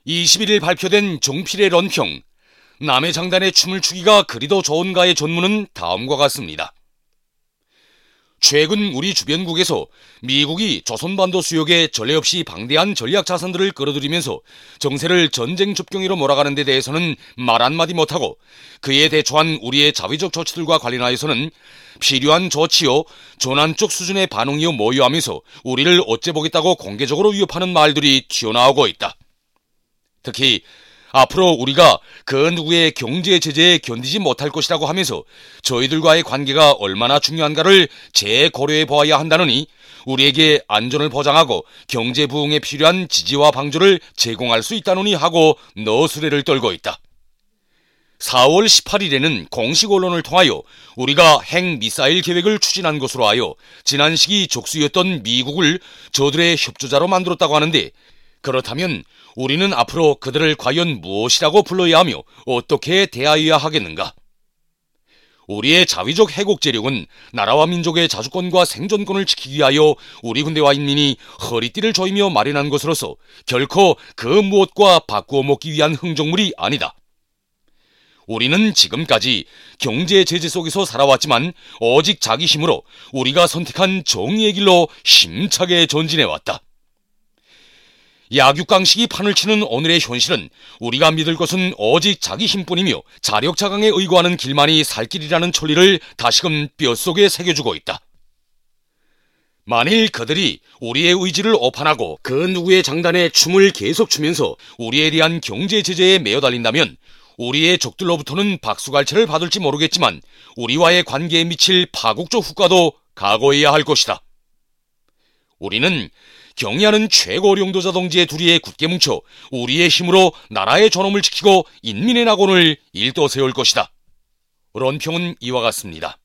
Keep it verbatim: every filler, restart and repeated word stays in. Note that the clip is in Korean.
이십일 일 발표된 종필의 런평, 남의 장단에 춤을 추기가 그리도 좋은가의 전문은 다음과 같습니다. 최근 우리 주변국에서 미국이 조선반도 수역에 전례 없이 방대한 전략 자산들을 끌어들이면서 정세를 전쟁 접경으로 몰아가는 데 대해서는 말 한마디 못하고, 그에 대처한 우리의 자위적 조치들과 관련하여서는 필요한 조치요 전환적 수준의 반응이요 모유하면서 우리를 어째 보겠다고 공개적으로 위협하는 말들이 튀어나오고 있다. 특히 앞으로 우리가 그 누구의 경제 제재에 견디지 못할 것이라고 하면서 저희들과의 관계가 얼마나 중요한가를 재고려해 보아야 한다느니, 우리에게 안전을 보장하고 경제 부흥에 필요한 지지와 방조를 제공할 수 있다느니 하고 너스레를 떨고 있다. 사월 십팔일에는 공식 언론을 통하여 우리가 핵미사일 계획을 추진한 것으로 하여 지난 시기 적수였던 미국을 저들의 협조자로 만들었다고 하는데, 그렇다면 우리는 앞으로 그들을 과연 무엇이라고 불러야 하며 어떻게 대하여야 하겠는가? 우리의 자위적 해국재력은 나라와 민족의 자주권과 생존권을 지키기 위하여 우리 군대와 인민이 허리띠를 조이며 마련한 것으로서 결코 그 무엇과 바꾸어 먹기 위한 흥정물이 아니다. 우리는 지금까지 경제 제재 속에서 살아왔지만 오직 자기 힘으로 우리가 선택한 정의의 길로 힘차게 전진해왔다. 약육강식이 판을 치는 오늘의 현실은 우리가 믿을 것은 오직 자기 힘뿐이며 자력자강에 의거하는 길만이 살 길이라는 천리를 다시금 뼛속에 새겨주고 있다. 만일 그들이 우리의 의지를 오판하고 그 누구의 장단에 춤을 계속 추면서 우리에 대한 경제 제재에 매어 달린다면 우리의 적들로부터는 박수갈채를 받을지 모르겠지만 우리와의 관계에 미칠 파국적 후과도 각오해야 할 것이다. 우리는 경의하는 최고領導者 동지의 둘이에 굳게 뭉쳐 우리의 힘으로 나라의 존엄을 지키고 인민의 낙원을 일도 세울 것이다. 런평은 이와 같습니다.